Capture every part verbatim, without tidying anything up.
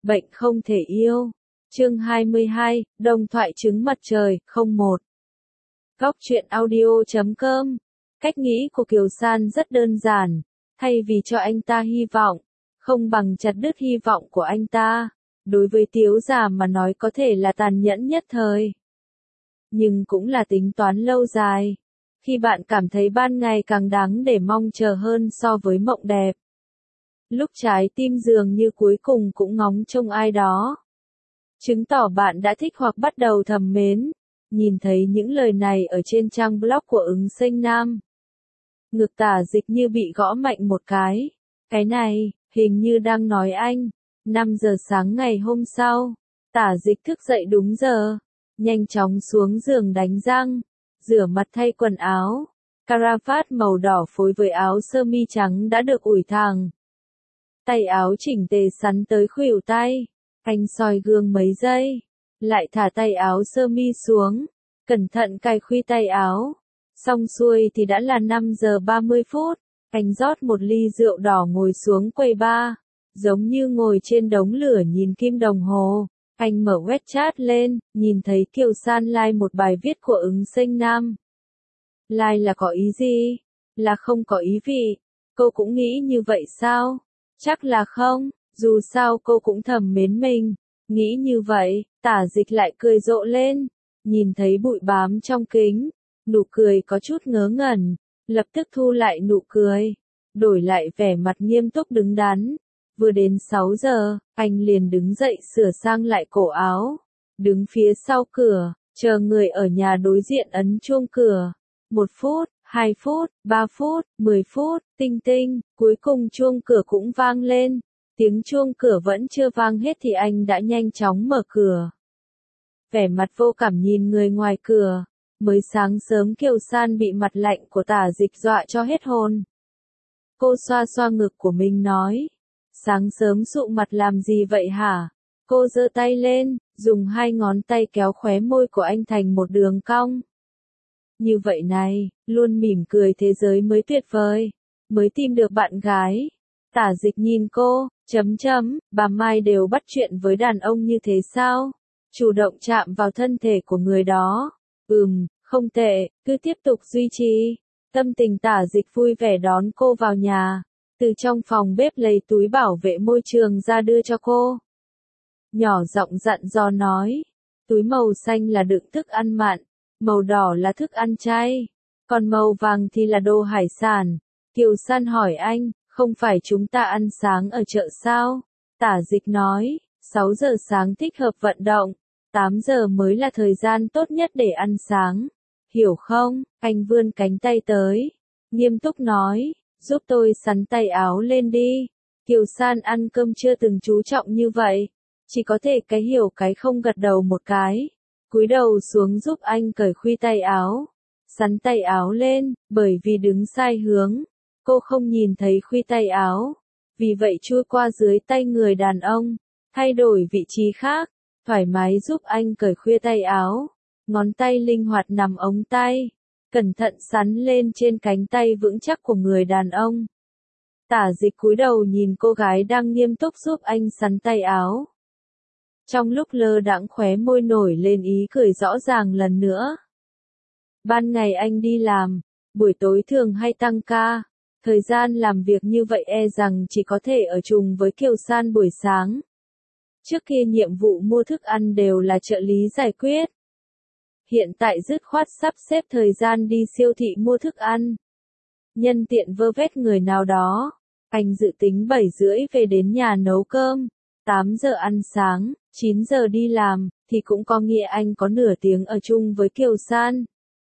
Bệnh không thể yêu. Chương hai mươi hai, Đồng thoại trứng mặt trời, không một. Góc truyện audio chấm com. Cách nghĩ của Kiều San rất đơn giản, thay vì cho anh ta hy vọng, không bằng chặt đứt hy vọng của anh ta. Đối với Tiếu Giả mà nói có thể là tàn nhẫn nhất thời, nhưng cũng là tính toán lâu dài. Khi bạn cảm thấy ban ngày càng đáng để mong chờ hơn so với mộng đẹp, lúc trái tim dường như cuối cùng cũng ngóng trông ai đó, chứng tỏ bạn đã thích hoặc bắt đầu thầm mến. Nhìn thấy những lời này ở trên trang blog của Ứng Sinh Nam, ngực Tả Dịch như bị gõ mạnh một cái. Cái này, hình như đang nói anh. năm giờ sáng ngày hôm sau, Tả Dịch thức dậy đúng giờ, nhanh chóng xuống giường đánh răng, rửa mặt thay quần áo. Caravat màu đỏ phối với áo sơ mi trắng đã được ủi thẳng. Tay áo chỉnh tề sắn tới khuỷu tay. Anh soi gương mấy giây, lại thả tay áo sơ mi xuống, cẩn thận cài khuy tay áo. Xong xuôi thì đã là năm giờ ba mươi phút. Anh rót một ly rượu đỏ ngồi xuống quầy bar, giống như ngồi trên đống lửa nhìn kim đồng hồ. Anh mở WeChat lên, nhìn thấy Kiều San like một bài viết của Ứng Sinh Nam. Like là có ý gì? Là không có ý vị. Cô cũng nghĩ như vậy sao? Chắc là không, dù sao cô cũng thầm mến mình. Nghĩ như vậy, Tả Dịch lại cười rộ lên, nhìn thấy bụi bám trong kính, nụ cười có chút ngớ ngẩn, lập tức thu lại nụ cười, đổi lại vẻ mặt nghiêm túc đứng đắn. Vừa đến sáu giờ, anh liền đứng dậy sửa sang lại cổ áo, đứng phía sau cửa, chờ người ở nhà đối diện ấn chuông cửa. Một phút, hai phút, ba phút, mười phút, tinh tinh, cuối cùng chuông cửa cũng vang lên. Tiếng chuông cửa vẫn chưa vang hết thì anh đã nhanh chóng mở cửa. Vẻ mặt vô cảm nhìn người ngoài cửa. Mới sáng sớm Kiều San bị mặt lạnh của Tả Dịch dọa cho hết hồn. Cô xoa xoa ngực của mình nói. Sáng sớm sụ mặt làm gì vậy hả? Cô giơ tay lên, dùng hai ngón tay kéo khóe môi của anh thành một đường cong. Như vậy này, luôn mỉm cười thế giới mới tuyệt vời. Mới tìm được bạn gái. Tả Dịch nhìn cô, chấm chấm, bà Mai đều bắt chuyện với đàn ông như thế sao? Chủ động chạm vào thân thể của người đó. Ừm, không tệ, cứ tiếp tục duy trì. Tâm tình Tả Dịch vui vẻ đón cô vào nhà. Từ trong phòng bếp lấy túi bảo vệ môi trường ra đưa cho cô. Nhỏ giọng dặn dò nói. Túi màu xanh là đựng thức ăn mặn, màu đỏ là thức ăn chay, còn màu vàng thì là đồ hải sản. Kiều San hỏi anh, không phải chúng ta ăn sáng ở chợ sao? Tả Dịch nói, sáu giờ sáng thích hợp vận động, tám giờ mới là thời gian tốt nhất để ăn sáng. Hiểu không? Anh vươn cánh tay tới, nghiêm túc nói, giúp tôi xắn tay áo lên đi. Kiều San ăn cơm chưa từng chú trọng như vậy, chỉ có thể cái hiểu cái không gật đầu một cái, cúi đầu xuống giúp anh cởi khuy tay áo, xắn tay áo lên, bởi vì đứng sai hướng, cô không nhìn thấy khuy tay áo, vì vậy chui qua dưới tay người đàn ông, thay đổi vị trí khác, thoải mái giúp anh cởi khuy tay áo, ngón tay linh hoạt nằm ống tay, cẩn thận sắn lên trên cánh tay vững chắc của người đàn ông. Tả Dịch cúi đầu nhìn cô gái đang nghiêm túc giúp anh sắn tay áo. Trong lúc lơ đãng khóe môi nổi lên ý cười rõ ràng lần nữa. Ban ngày anh đi làm, buổi tối thường hay tăng ca, thời gian làm việc như vậy e rằng chỉ có thể ở chung với Kiều San buổi sáng. Trước kia nhiệm vụ mua thức ăn đều là trợ lý giải quyết. Hiện tại dứt khoát sắp xếp thời gian đi siêu thị mua thức ăn. Nhân tiện vơ vét người nào đó, anh dự tính bảy rưỡi về đến nhà nấu cơm, tám giờ ăn sáng, chín giờ đi làm, thì cũng có nghĩa anh có nửa tiếng ở chung với Kiều San.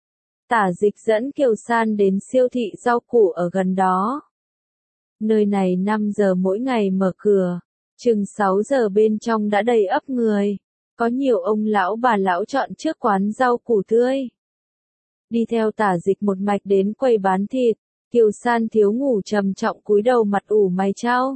Tả Dịch dẫn Kiều San đến siêu thị rau củ ở gần đó. Nơi này năm giờ mỗi ngày mở cửa, chừng sáu giờ bên trong đã đầy ắp người. Có nhiều ông lão bà lão chọn trước quán rau củ tươi. Đi theo Tả Dịch một mạch đến quầy bán thịt, Kiều San thiếu ngủ trầm trọng cúi đầu mặt ủ mày chau.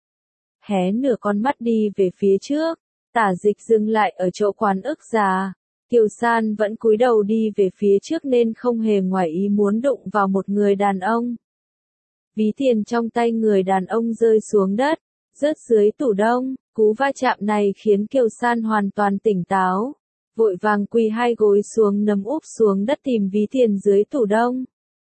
Hé nửa con mắt đi về phía trước, Tả Dịch dừng lại ở chỗ quán ức già. Kiều San vẫn cúi đầu đi về phía trước nên không hề ngoài ý muốn đụng vào một người đàn ông. Ví tiền trong tay người đàn ông rơi xuống đất, rớt dưới tủ đông. Cú va chạm này khiến Kiều San hoàn toàn tỉnh táo, vội vàng quỳ hai gối xuống nằm úp xuống đất tìm ví tiền dưới tủ đông.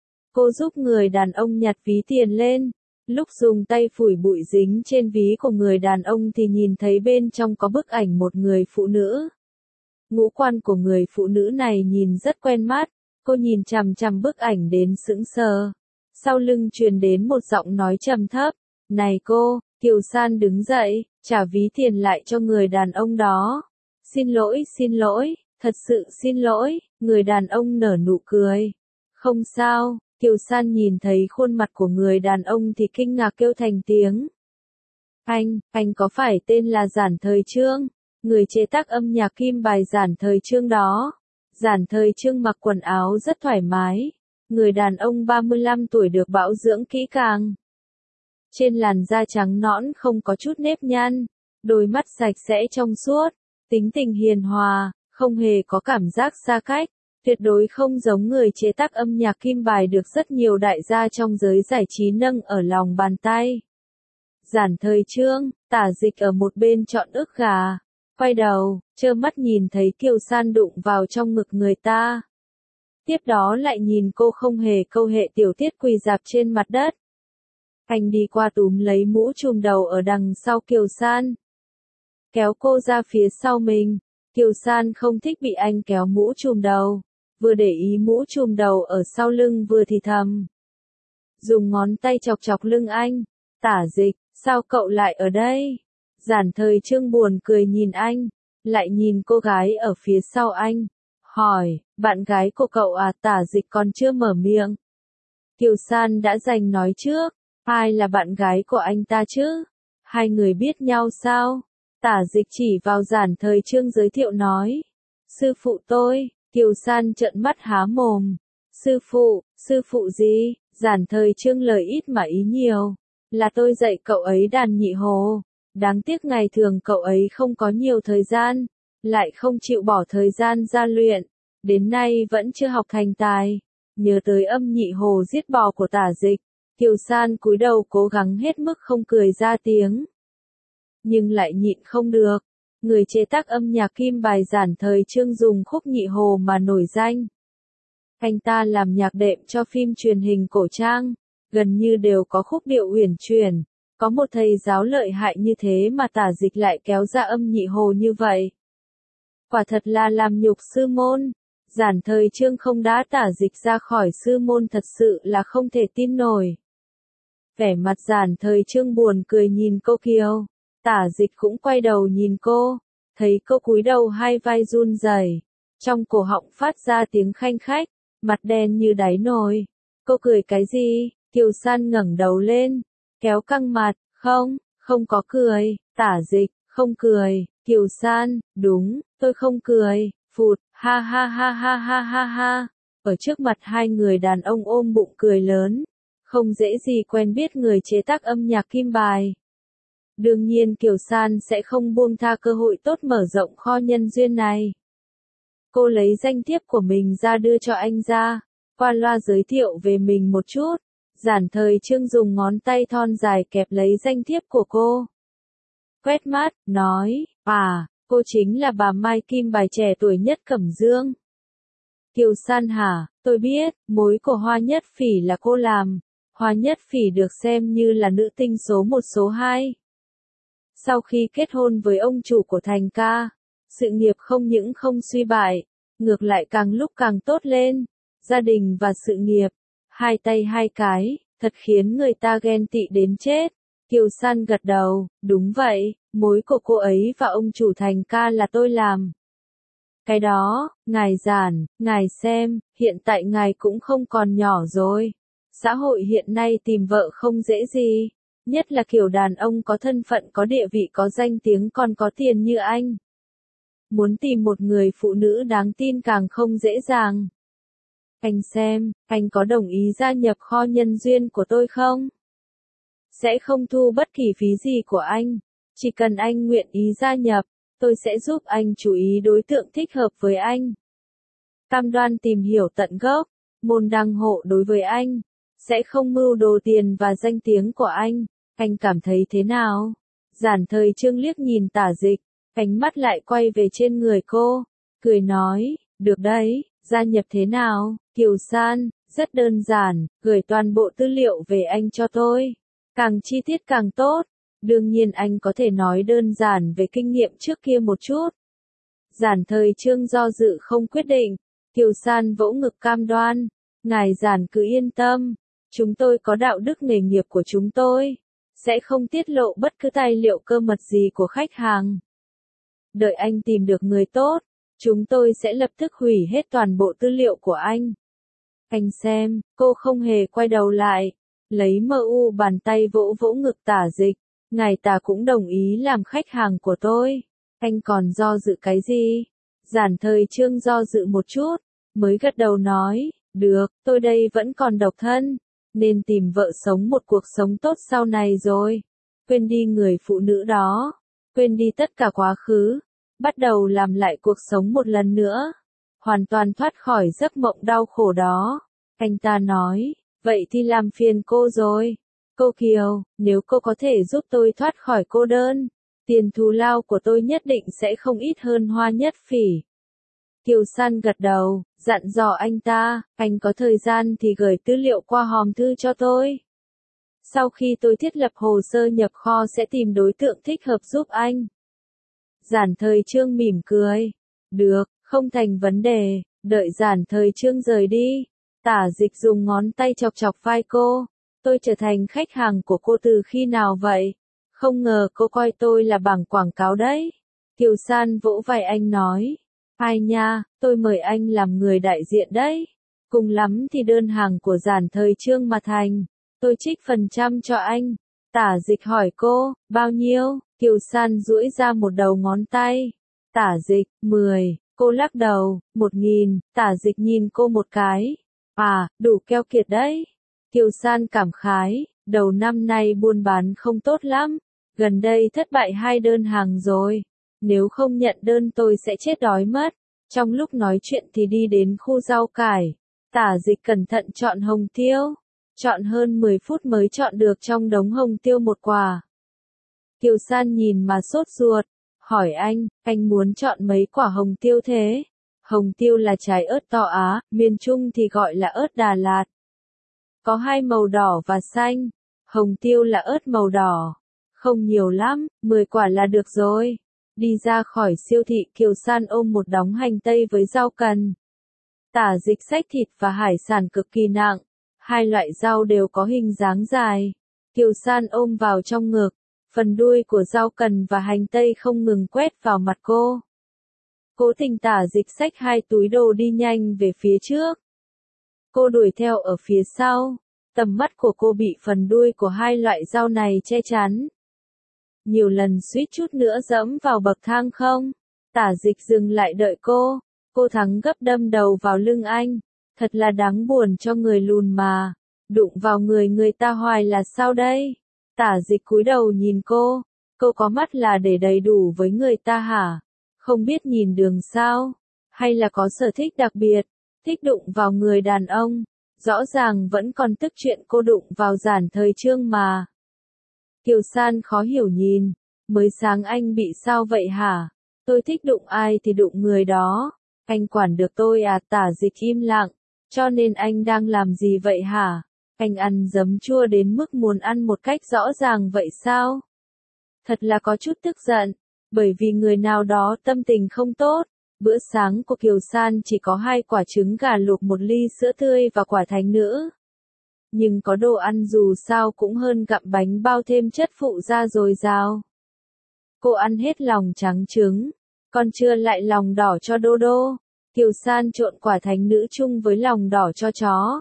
Cô giúp người đàn ông nhặt ví tiền lên, lúc dùng tay phủi bụi dính trên ví của người đàn ông thì nhìn thấy bên trong có bức ảnh một người phụ nữ. Ngũ quan của người phụ nữ này nhìn rất quen mắt, cô nhìn chằm chằm bức ảnh đến sững sờ. Sau lưng truyền đến một giọng nói trầm thấp, "Này cô." Kiều San đứng dậy, trả ví tiền lại cho người đàn ông đó. "Xin lỗi, xin lỗi, thật sự xin lỗi." Người đàn ông nở nụ cười. "Không sao." Kiều San nhìn thấy khuôn mặt của người đàn ông thì kinh ngạc kêu thành tiếng. Anh, anh có phải tên là Giản Thời Trương? Người chế tác âm nhạc kim bài Giản Thời Trương đó. Giản Thời Trương mặc quần áo rất thoải mái. Người đàn ông ba mươi lăm tuổi được bảo dưỡng kỹ càng. Trên làn da trắng nõn không có chút nếp nhăn, đôi mắt sạch sẽ trong suốt, tính tình hiền hòa, không hề có cảm giác xa cách, tuyệt đối không giống người chế tác âm nhạc kim bài được rất nhiều đại gia trong giới giải trí nâng ở lòng bàn tay. Giản Thời Trương, Tả Dịch ở một bên chọn ức gà, quay đầu, trơ mắt nhìn thấy Kiều San đụng vào trong ngực người ta. Tiếp đó lại nhìn cô không hề câu hệ tiểu tiết quỳ dạp trên mặt đất. Anh đi qua túm lấy mũ trùm đầu ở đằng sau Kiều San, kéo cô ra phía sau mình. Kiều San không thích bị anh kéo mũ trùm đầu, vừa để ý mũ trùm đầu ở sau lưng vừa thì thầm. Dùng ngón tay chọc chọc lưng anh. "Tả Dịch, sao cậu lại ở đây?" Giản Thời Trương buồn cười nhìn anh, lại nhìn cô gái ở phía sau anh, hỏi, "Bạn gái của cậu à?" Tả Dịch còn chưa mở miệng. Kiều San đã giành nói trước, "Ai là bạn gái của anh ta chứ? Hai người biết nhau sao?" Tả Dịch chỉ vào Giản Thời Trương giới thiệu nói, "Sư phụ tôi." Kiều San trợn mắt há mồm. "Sư phụ, sư phụ gì?" Giản Thời Trương lời ít mà ý nhiều. "Là tôi dạy cậu ấy đàn nhị hồ. Đáng tiếc ngày thường cậu ấy không có nhiều thời gian, lại không chịu bỏ thời gian ra luyện, đến nay vẫn chưa học thành tài." Nhớ tới âm nhị hồ giết bò của Tả Dịch, Kiều San cúi đầu cố gắng hết mức không cười ra tiếng. Nhưng lại nhịn không được. Người chế tác âm nhạc kim bài Giản Thời Trương dùng khúc nhị hồ mà nổi danh. Anh ta làm nhạc đệm cho phim truyền hình cổ trang, gần như đều có khúc điệu uyển chuyển. Có một thầy giáo lợi hại như thế mà Tả Dịch lại kéo ra âm nhị hồ như vậy. Quả thật là làm nhục sư môn. Giản Thời Trương không đá Tả Dịch ra khỏi sư môn thật sự là không thể tin nổi. Vẻ mặt Giản Thời Trương buồn cười nhìn cô Kiều. Tả Dịch cũng quay đầu nhìn cô, thấy cô cúi đầu hai vai run rẩy, trong cổ họng phát ra tiếng khanh khách, mặt đen như đáy nồi. Cô cười cái gì? Kiều San ngẩng đầu lên, kéo căng mặt, "Không, không có cười." Tả Dịch, "Không cười." Kiều San, "Đúng, tôi không cười." Phụt, ha ha ha ha ha ha ha. Ở trước mặt hai người đàn ông ôm bụng cười lớn, không dễ gì quen biết người chế tác âm nhạc kim bài. Đương nhiên Kiều San sẽ không buông tha cơ hội tốt mở rộng kho nhân duyên này. Cô lấy danh thiếp của mình ra đưa cho anh ra, qua loa giới thiệu về mình một chút. Giản Thời Trương dùng ngón tay thon dài kẹp lấy danh thiếp của cô. Quét mắt, nói, "À, cô chính là bà Mai Kim bài trẻ tuổi nhất Cẩm Dương." Kiều San hả? Tôi biết, mối của Hoa Nhất Phỉ là cô làm. Hoa Nhất Phỉ được xem như là nữ tinh số một số hai. Sau khi kết hôn với ông chủ của Thành Ca, sự nghiệp không những không suy bại, ngược lại càng lúc càng tốt lên. Gia đình và sự nghiệp, hai tay hai cái, thật khiến người ta ghen tị đến chết. Kiều San gật đầu, "Đúng vậy, mối của cô ấy và ông chủ Thành Ca là tôi làm." "Cái đó, ngài Giản, ngài xem, hiện tại ngài cũng không còn nhỏ rồi. Xã hội hiện nay tìm vợ không dễ gì, nhất là kiểu đàn ông có thân phận có địa vị có danh tiếng còn có tiền như anh. Muốn tìm một người phụ nữ đáng tin càng không dễ dàng. Anh xem, anh có đồng ý gia nhập kho nhân duyên của tôi không? Sẽ không thu bất kỳ phí gì của anh, chỉ cần anh nguyện ý gia nhập, tôi sẽ giúp anh chú ý đối tượng thích hợp với anh. Cam đoan tìm hiểu tận gốc, môn đăng hộ đối với anh, sẽ không mưu đồ tiền và danh tiếng của anh. Anh cảm thấy thế nào?" Giản Thời Chương liếc nhìn Tả Dịch, ánh mắt lại quay về trên người cô, cười nói, được đấy, gia nhập thế nào, Kiều San, rất đơn giản, gửi toàn bộ tư liệu về anh cho tôi, càng chi tiết càng tốt, đương nhiên anh có thể nói đơn giản về kinh nghiệm trước kia một chút. Giản Thời Chương do dự không quyết định, Kiều San vỗ ngực cam đoan, ngài Giản cứ yên tâm, chúng tôi có đạo đức nghề nghiệp của chúng tôi, sẽ không tiết lộ bất cứ tài liệu cơ mật gì của khách hàng. Đợi anh tìm được người tốt, chúng tôi sẽ lập tức hủy hết toàn bộ tư liệu của anh. Anh xem, cô không hề quay đầu lại, lấy mờ u bàn tay vỗ vỗ ngực Tả Dịch, ngài ta cũng đồng ý làm khách hàng của tôi. Anh còn do dự cái gì? Giản Thời Chương do dự một chút, mới gật đầu nói, được, tôi đây vẫn còn độc thân, nên tìm vợ sống một cuộc sống tốt sau này rồi. Quên đi người phụ nữ đó, quên đi tất cả quá khứ, bắt đầu làm lại cuộc sống một lần nữa, hoàn toàn thoát khỏi giấc mộng đau khổ đó. Anh ta nói, vậy thì làm phiền cô rồi. Cô Kiều, nếu cô có thể giúp tôi thoát khỏi cô đơn, tiền thù lao của tôi nhất định sẽ không ít hơn Hoa Nhất Phỉ. Kiều San gật đầu, dặn dò anh ta, anh có thời gian thì gửi tư liệu qua hòm thư cho tôi. Sau khi tôi thiết lập hồ sơ nhập kho sẽ tìm đối tượng thích hợp giúp anh. Giản Thời Chương mỉm cười. Được, không thành vấn đề, đợi Giản Thời Chương rời đi. Tả Dịch dùng ngón tay chọc chọc vai cô. Tôi trở thành khách hàng của cô từ khi nào vậy? Không ngờ cô coi tôi là bảng quảng cáo đấy. Kiều San vỗ vai anh nói. Ai nha, tôi mời anh làm người đại diện đấy. Cùng lắm thì đơn hàng của Giản Thời Chương mà thành. Tôi trích phần trăm cho anh. Tả Dịch hỏi cô, bao nhiêu? Kiều San duỗi ra một đầu ngón tay. Tả Dịch, mười. Cô lắc đầu, một nghìn. Tả Dịch nhìn cô một cái. À, đủ keo kiệt đấy. Kiều San cảm khái, đầu năm nay buôn bán không tốt lắm. Gần đây thất bại hai đơn hàng rồi. Nếu không nhận đơn tôi sẽ chết đói mất. Trong lúc nói chuyện thì đi đến khu rau cải. Tả Dịch cẩn thận chọn hồng tiêu. Chọn hơn mười phút mới chọn được trong đống hồng tiêu một quả. Kiều San nhìn mà sốt ruột, hỏi anh, anh muốn chọn mấy quả hồng tiêu thế? Hồng tiêu là trái ớt to Á, miền Trung thì gọi là ớt Đà Lạt. Có hai màu đỏ và xanh, hồng tiêu là ớt màu đỏ. Không nhiều lắm, mười quả là được rồi. Đi ra khỏi siêu thị Kiều San ôm một đống hành tây với rau cần. Tả Dịch xách thịt và hải sản cực kỳ nặng, hai loại rau đều có hình dáng dài. Kiều San ôm vào trong ngực, phần đuôi của rau cần và hành tây không ngừng quét vào mặt cô. Cố Tình Tả Dịch xách hai túi đồ đi nhanh về phía trước. Cô đuổi theo ở phía sau, tầm mắt của cô bị phần đuôi của hai loại rau này che chắn. Nhiều lần suýt chút nữa dẫm vào bậc thang không. Tả Dịch dừng lại đợi cô, cô thắng gấp đâm đầu vào lưng anh. Thật là đáng buồn cho người lùn mà, đụng vào người người ta hoài là sao đây? Tả Dịch cúi đầu nhìn cô, cô có mắt là để đầy đủ với người ta hả? Không biết nhìn đường sao? Hay là có sở thích đặc biệt, thích đụng vào người đàn ông? Rõ ràng vẫn còn tức chuyện cô đụng vào Giản Thời Chương mà. Kiều San khó hiểu nhìn, mới sáng anh bị sao vậy hả? Tôi thích đụng ai thì đụng người đó. Anh quản được tôi à? Tả Dịch im lặng. Cho nên anh đang làm gì vậy hả? Anh ăn giấm chua đến mức muốn ăn một cách rõ ràng vậy sao? Thật là có chút tức giận, bởi vì người nào đó tâm tình không tốt. Bữa sáng của Kiều San chỉ có hai quả trứng gà luộc, một ly sữa tươi và quả thánh nữ. Nhưng có đồ ăn dù sao cũng hơn gặm bánh bao thêm chất phụ gia dồi dào. Cô ăn hết lòng trắng trứng, còn chưa lại lòng đỏ cho Đô Đô. Kiều San trộn quả thánh nữ chung với lòng đỏ cho chó.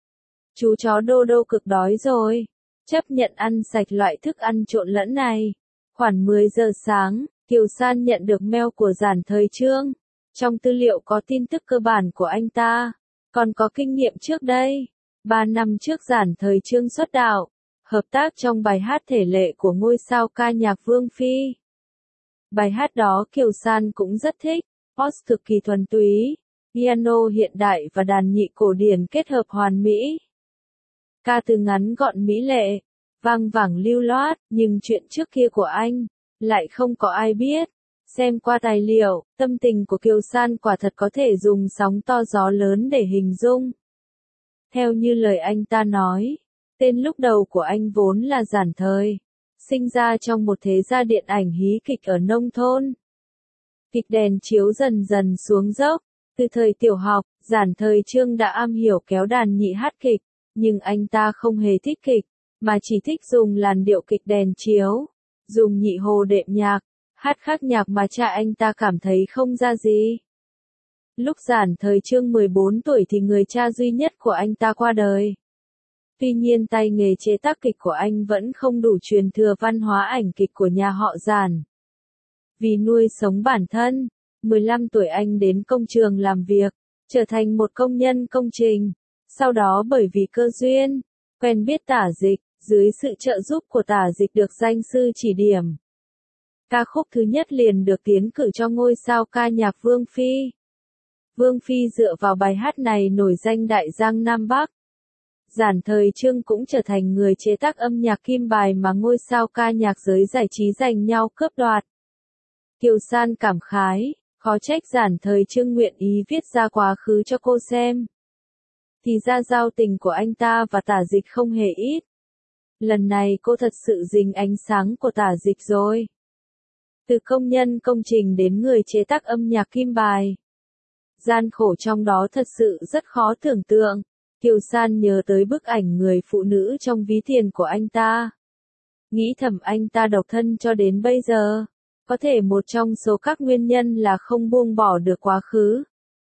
Chú chó Đô Đô cực đói rồi, chấp nhận ăn sạch loại thức ăn trộn lẫn này. Khoảng mười giờ sáng, Kiều San nhận được mail của Giản Thời Chương. Trong tư liệu có tin tức cơ bản của anh ta, còn có kinh nghiệm trước đây. Ba năm trước Giản Thời Chương xuất đạo, hợp tác trong bài hát thể lệ của ngôi sao ca nhạc Vương Phi. Bài hát đó Kiều San cũng rất thích. Post cực kỳ thuần túy, piano hiện đại và đàn nhị cổ điển kết hợp hoàn mỹ. Ca từ ngắn gọn mỹ lệ, vang vẳng lưu loát, nhưng chuyện trước kia của anh, lại không có ai biết. Xem qua tài liệu, tâm tình của Kiều San quả thật có thể dùng sóng to gió lớn để hình dung. Theo như lời anh ta nói, tên lúc đầu của anh vốn là Giản Thời, sinh ra trong một thế gia điện ảnh hí kịch ở nông thôn. Kịch đèn chiếu dần dần xuống dốc, từ thời tiểu học, Giản Thời Trương đã am hiểu kéo đàn nhị hát kịch, nhưng anh ta không hề thích kịch, mà chỉ thích dùng làn điệu kịch đèn chiếu, dùng nhị hồ đệm nhạc, hát khác nhạc mà cha anh ta cảm thấy không ra gì. Lúc Giản Thời Trương mười bốn tuổi thì người cha duy nhất của anh ta qua đời. Tuy nhiên tay nghề chế tác kịch của anh vẫn không đủ truyền thừa văn hóa ảnh kịch của nhà họ Giản. Vì nuôi sống bản thân, mười lăm tuổi anh đến công trường làm việc, trở thành một công nhân công trình. Sau đó bởi vì cơ duyên, quen biết Tả Dịch, dưới sự trợ giúp của Tả Dịch được danh sư chỉ điểm. Ca khúc thứ nhất liền được tiến cử cho ngôi sao ca nhạc Vương Phi. Vương Phi dựa vào bài hát này nổi danh Đại Giang Nam Bắc. Giản Thời Trương cũng trở thành người chế tác âm nhạc kim bài mà ngôi sao ca nhạc giới giải trí giành nhau cướp đoạt. Kiều San cảm khái, khó trách Giản Thời Trương nguyện ý viết ra quá khứ cho cô xem. Thì ra giao tình của anh ta và Tả Dịch không hề ít. Lần này cô thật sự dính ánh sáng của Tả Dịch rồi. Từ công nhân công trình đến người chế tác âm nhạc kim bài. Gian khổ trong đó thật sự rất khó tưởng tượng. Kiều San nhớ tới bức ảnh người phụ nữ trong ví tiền của anh ta. Nghĩ thầm anh ta độc thân cho đến bây giờ. Có thể một trong số các nguyên nhân là không buông bỏ được quá khứ.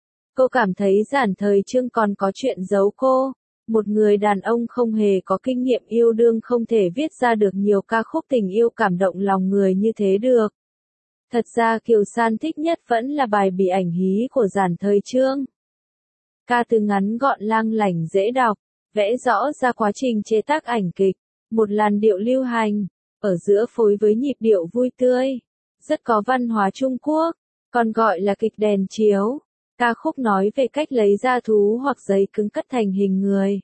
Cô cảm thấy Giản Thời Trương còn có chuyện giấu cô. Một người đàn ông không hề có kinh nghiệm yêu đương không thể viết ra được nhiều ca khúc tình yêu cảm động lòng người như thế được. Thật ra Kiều San thích nhất vẫn là bài Bị ảnh hí của Giản Thời Trương. Ca từ ngắn gọn lang lảnh dễ đọc, vẽ rõ ra quá trình chế tác ảnh kịch, một làn điệu lưu hành, ở giữa phối với nhịp điệu vui tươi, rất có văn hóa Trung Quốc, còn gọi là kịch đèn chiếu. Ca khúc nói về cách lấy da thú hoặc giấy cứng cắt thành hình người.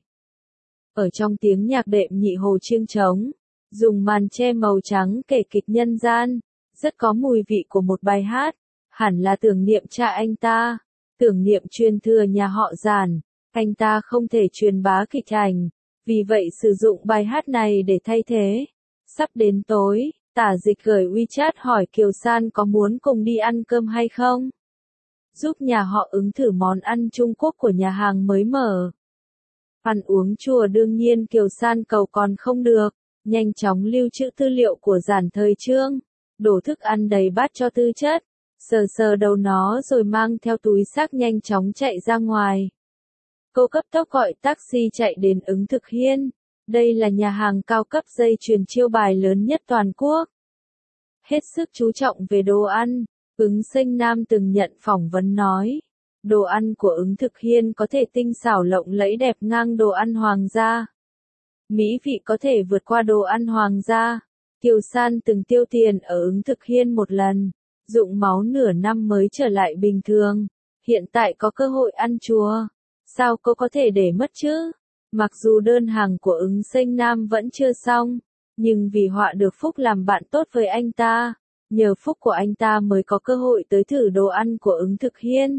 Ở trong tiếng nhạc đệm nhị hồ chiêng trống, dùng màn che màu trắng kể kịch nhân gian, rất có mùi vị của một bài hát, hẳn là tưởng niệm cha anh ta, tưởng niệm truyền thừa nhà họ Giản, anh ta không thể truyền bá kịch ảnh, vì vậy sử dụng bài hát này để thay thế. Sắp đến tối, Tả Dịch gửi WeChat hỏi Kiều San có muốn cùng đi ăn cơm hay không? Giúp nhà họ ứng thử món ăn Trung Quốc của nhà hàng mới mở. Ăn uống chùa đương nhiên Kiều San cầu còn không được, nhanh chóng lưu trữ tư liệu của Giản Thời Trương, đổ thức ăn đầy bát cho tư chất, sờ sờ đầu nó rồi mang theo túi xách nhanh chóng chạy ra ngoài. Cô cấp tốc gọi taxi chạy đến Ứng Thực Hiên, đây là nhà hàng cao cấp dây chuyền chiêu bài lớn nhất toàn quốc. Hết sức chú trọng về đồ ăn. Ứng Sinh Nam từng nhận phỏng vấn nói, đồ ăn của Ứng Thực Hiên có thể tinh xảo lộng lẫy đẹp ngang đồ ăn hoàng gia. Mỹ vị có thể vượt qua đồ ăn hoàng gia. Kiều San từng tiêu tiền ở Ứng Thực Hiên một lần, dụng máu nửa năm mới trở lại bình thường. Hiện tại có cơ hội ăn chùa, sao cô có thể để mất chứ? Mặc dù đơn hàng của Ứng Sinh Nam vẫn chưa xong, nhưng vì họa được phúc làm bạn tốt với anh ta. Nhờ phúc của anh ta mới có cơ hội tới thử đồ ăn của Ứng Thực Hiên.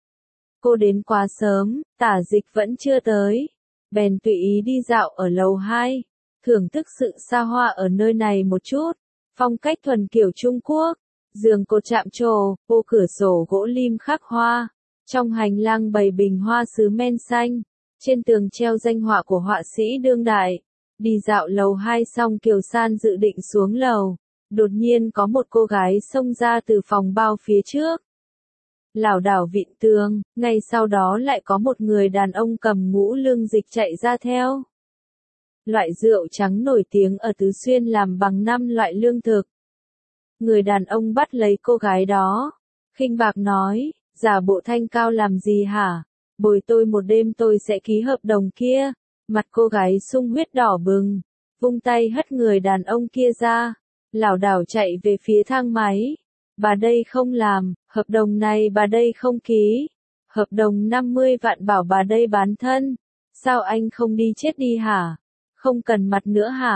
Cô đến quá sớm, Tả Dịch vẫn chưa tới. Bèn tùy ý đi dạo ở lầu hai, thưởng thức sự xa hoa ở nơi này một chút. Phong cách thuần kiểu Trung Quốc, giường cột chạm trổ, ô cửa sổ gỗ lim khắc hoa. Trong hành lang bày bình hoa sứ men xanh, trên tường treo danh họa của họa sĩ đương đại. Đi dạo lầu hai xong Kiều San dự định xuống lầu. Đột nhiên có một cô gái xông ra từ phòng bao phía trước. Lảo đảo vịn tường, ngay sau đó lại có một người đàn ông cầm ngũ lương dịch chạy ra theo. Loại rượu trắng nổi tiếng ở Tứ Xuyên làm bằng năm loại lương thực. Người đàn ông bắt lấy cô gái đó, khinh bạc nói, giả bộ thanh cao làm gì hả? Bồi tôi một đêm tôi sẽ ký hợp đồng kia. Mặt cô gái sung huyết đỏ bừng, vung tay hất người đàn ông kia ra. Lảo đảo chạy về phía thang máy. Bà đây không làm, hợp đồng này bà đây không ký. Hợp đồng năm mươi vạn bảo bà đây bán thân. Sao anh không đi chết đi hả? Không cần mặt nữa hả?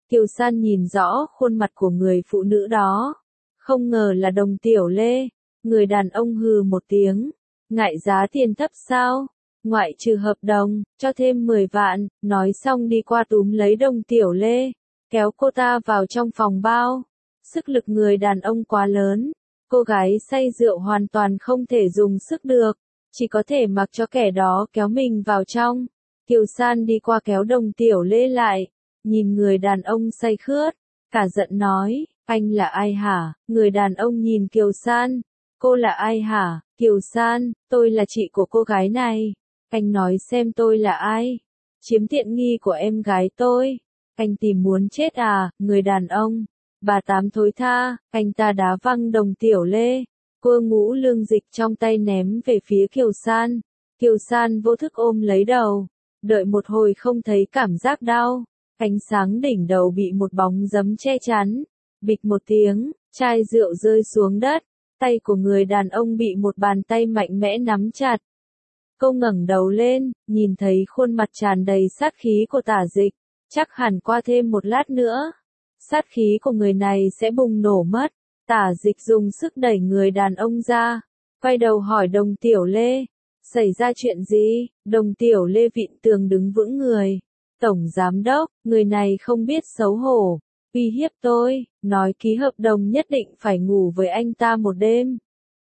Kiều San nhìn rõ khuôn mặt của người phụ nữ đó. Không ngờ là Đồng Tiểu Lê. Người đàn ông hừ một tiếng. Ngại giá tiền thấp sao? Ngoại trừ hợp đồng, cho thêm mười vạn, nói xong đi qua túm lấy Đồng Tiểu Lê. Kéo cô ta vào trong phòng bao. Sức lực người đàn ông quá lớn. Cô gái say rượu hoàn toàn không thể dùng sức được. Chỉ có thể mặc cho kẻ đó kéo mình vào trong. Kiều San đi qua kéo Đồng Tiểu Lê lại. Nhìn người đàn ông say khướt. Cả giận nói, anh là ai hả? Người đàn ông nhìn Kiều San. Cô là ai hả? Kiều San, tôi là chị của cô gái này. Anh nói xem tôi là ai? Chiếm tiện nghi của em gái tôi. Anh tìm muốn chết à? Người đàn ông. Bà Tám thối tha, anh ta đá văng Đồng Tiểu Lê. Cô ngũ lương dịch trong tay ném về phía Kiều San. Kiều San vô thức ôm lấy đầu. Đợi một hồi không thấy cảm giác đau. Ánh sáng đỉnh đầu bị một bóng giấm che chắn. Bịch một tiếng, chai rượu rơi xuống đất. Tay của người đàn ông bị một bàn tay mạnh mẽ nắm chặt. Cô ngẩng đầu lên, nhìn thấy khuôn mặt tràn đầy sát khí của Tả Dịch. Chắc hẳn qua thêm một lát nữa, sát khí của người này sẽ bùng nổ mất. Tả Dịch dùng sức đẩy người đàn ông ra. Quay đầu hỏi Đồng Tiểu Lê. Xảy ra chuyện gì? Đồng Tiểu Lê vịn tường đứng vững người. Tổng giám đốc, người này không biết xấu hổ. Uy hiếp tôi, nói ký hợp đồng nhất định phải ngủ với anh ta một đêm.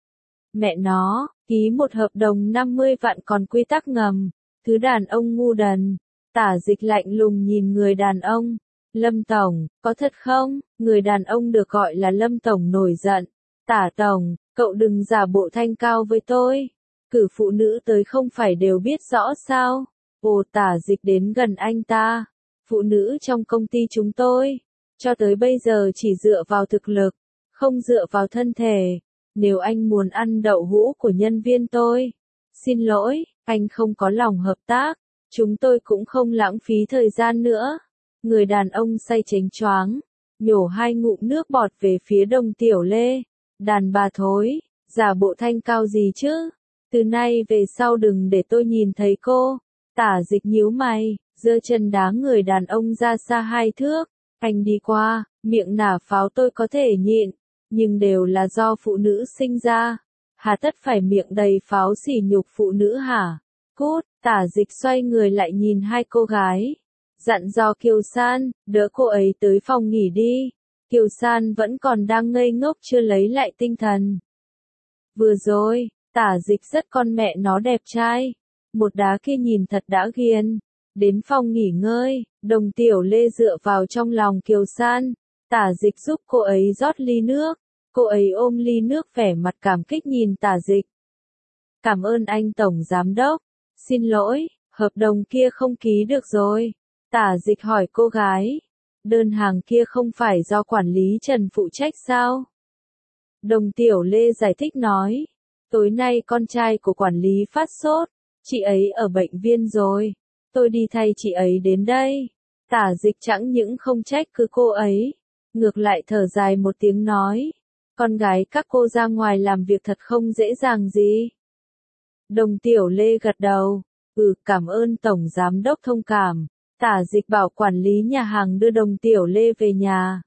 Mẹ nó, ký một hợp đồng năm mươi vạn còn quy tắc ngầm. Thứ đàn ông ngu đần. Tả Dịch lạnh lùng nhìn người đàn ông. Lâm Tổng, có thật không? Người đàn ông được gọi là Lâm Tổng nổi giận. Tả Tổng, cậu đừng giả bộ thanh cao với tôi. Cử phụ nữ tới không phải đều biết rõ sao? Ồ, Tả Dịch đến gần anh ta. Phụ nữ trong công ty chúng tôi, cho tới bây giờ chỉ dựa vào thực lực, không dựa vào thân thể. Nếu anh muốn ăn đậu hũ của nhân viên tôi, xin lỗi, anh không có lòng hợp tác. Chúng tôi cũng không lãng phí thời gian nữa. Người đàn ông say chánh choáng, nhổ hai ngụm nước bọt về phía Đồng Tiểu Lê. Đàn bà thối, giả bộ thanh cao gì chứ? Từ nay về sau đừng để tôi nhìn thấy cô. Tả Dịch nhíu mày, giơ chân đá người đàn ông ra xa hai thước. Anh đi qua, miệng nả pháo tôi có thể nhịn, nhưng đều là do phụ nữ sinh ra. Hà tất phải miệng đầy pháo sỉ nhục phụ nữ hả? Cút, Tả Dịch xoay người lại nhìn hai cô gái. Dặn dò Kiều San, đỡ cô ấy tới phòng nghỉ đi. Kiều San vẫn còn đang ngây ngốc chưa lấy lại tinh thần. Vừa rồi, Tả Dịch rất con mẹ nó đẹp trai. Một đá kia nhìn thật đã ghiền. Đến phòng nghỉ ngơi, Đồng Tiểu Lê dựa vào trong lòng Kiều San. Tả Dịch giúp cô ấy rót ly nước. Cô ấy ôm ly nước vẻ mặt cảm kích nhìn Tả Dịch. Cảm ơn anh Tổng Giám Đốc. Xin lỗi, hợp đồng kia không ký được rồi. Tả Dịch hỏi cô gái. Đơn hàng kia không phải do quản lý Trần phụ trách sao? Đồng Tiểu Lê giải thích nói. Tối nay con trai của quản lý phát sốt. Chị ấy ở bệnh viện rồi. Tôi đi thay chị ấy đến đây. Tả Dịch chẳng những không trách cứ cô ấy. Ngược lại thở dài một tiếng nói. Con gái các cô ra ngoài làm việc thật không dễ dàng gì. Đồng Tiểu Lê gật đầu. Ừ, cảm ơn Tổng Giám Đốc thông cảm. Tả Dịch bảo quản lý nhà hàng đưa Đồng Tiểu Lê về nhà.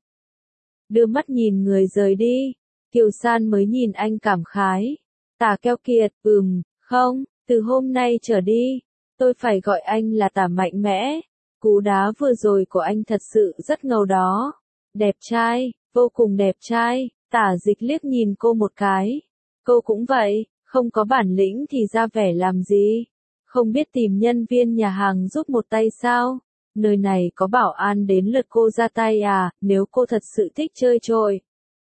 Đưa mắt nhìn người rời đi. Kiều San mới nhìn anh cảm khái. Tả keo kiệt, ừm, không, từ hôm nay trở đi, tôi phải gọi anh là Tả mạnh mẽ. Cú đá vừa rồi của anh thật sự rất ngầu đó. Đẹp trai, vô cùng đẹp trai. Tả Dịch liếc nhìn cô một cái. Cô cũng vậy, không có bản lĩnh thì ra vẻ làm gì. Không biết tìm nhân viên nhà hàng giúp một tay sao? Nơi này có bảo an đến lượt cô ra tay à, nếu cô thật sự thích chơi trội.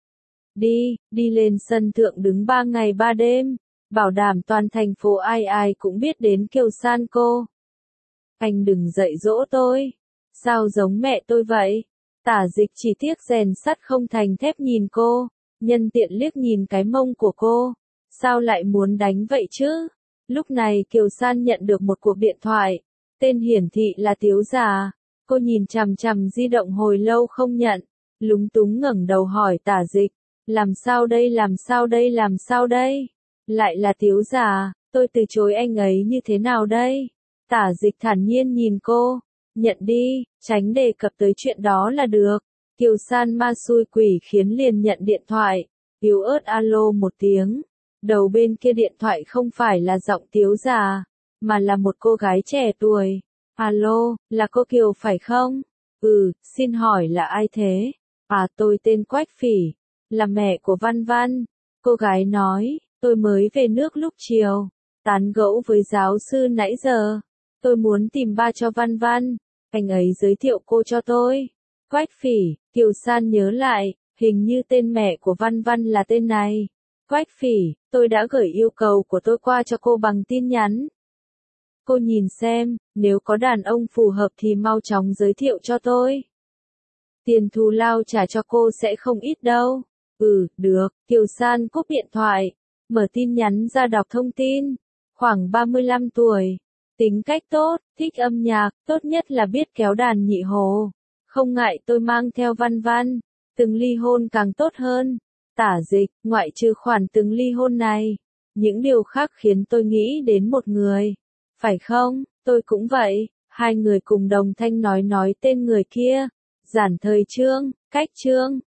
Đi, đi lên sân thượng đứng ba ngày ba đêm. Bảo đảm toàn thành phố ai ai cũng biết đến Kiều San cô. Anh đừng dạy dỗ tôi. Sao giống mẹ tôi vậy? Tả Dịch chỉ tiếc rèn sắt không thành thép nhìn cô. Nhân tiện liếc nhìn cái mông của cô. Sao lại muốn đánh vậy chứ? Lúc này Kiều San nhận được một cuộc điện thoại. Tên hiển thị là Tiếu Già. Cô nhìn chằm chằm di động hồi lâu không nhận. Lúng túng ngẩng đầu hỏi Tả Dịch. Làm sao đây làm sao đây làm sao đây? Lại là Tiếu Già, tôi từ chối anh ấy như thế nào đây? Tả Dịch thản nhiên nhìn cô. Nhận đi, tránh đề cập tới chuyện đó là được. Kiều San ma xui quỷ khiến liền nhận điện thoại, yếu ớt alo một tiếng. Đầu bên kia điện thoại không phải là giọng Tiếu già, mà là một cô gái trẻ tuổi. Alo, là cô Kiều phải không? Ừ, xin hỏi là ai thế? À, tôi tên Quách Phỉ, là mẹ của Văn Văn. Cô gái nói, tôi mới về nước lúc chiều, tán gẫu với giáo sư nãy giờ. Tôi muốn tìm ba cho Văn Văn, anh ấy giới thiệu cô cho tôi. Quách Phỉ, Kiều San nhớ lại, hình như tên mẹ của Văn Văn là tên này. Quách Phỉ, tôi đã gửi yêu cầu của tôi qua cho cô bằng tin nhắn. Cô nhìn xem, nếu có đàn ông phù hợp thì mau chóng giới thiệu cho tôi. Tiền thù lao trả cho cô sẽ không ít đâu. Ừ, được, Kiều San cúp điện thoại, mở tin nhắn ra đọc thông tin. Khoảng ba mươi lăm tuổi, tính cách tốt, thích âm nhạc, tốt nhất là biết kéo đàn nhị hồ. Không ngại tôi mang theo Văn Văn, từng ly hôn càng tốt hơn. Tả dịch, ngoại trừ khoản từng ly hôn này, những điều khác khiến tôi nghĩ đến một người. Phải không, tôi cũng vậy. Hai người cùng đồng thanh nói nói tên người kia. Giản Thời Trương, Cách Trương.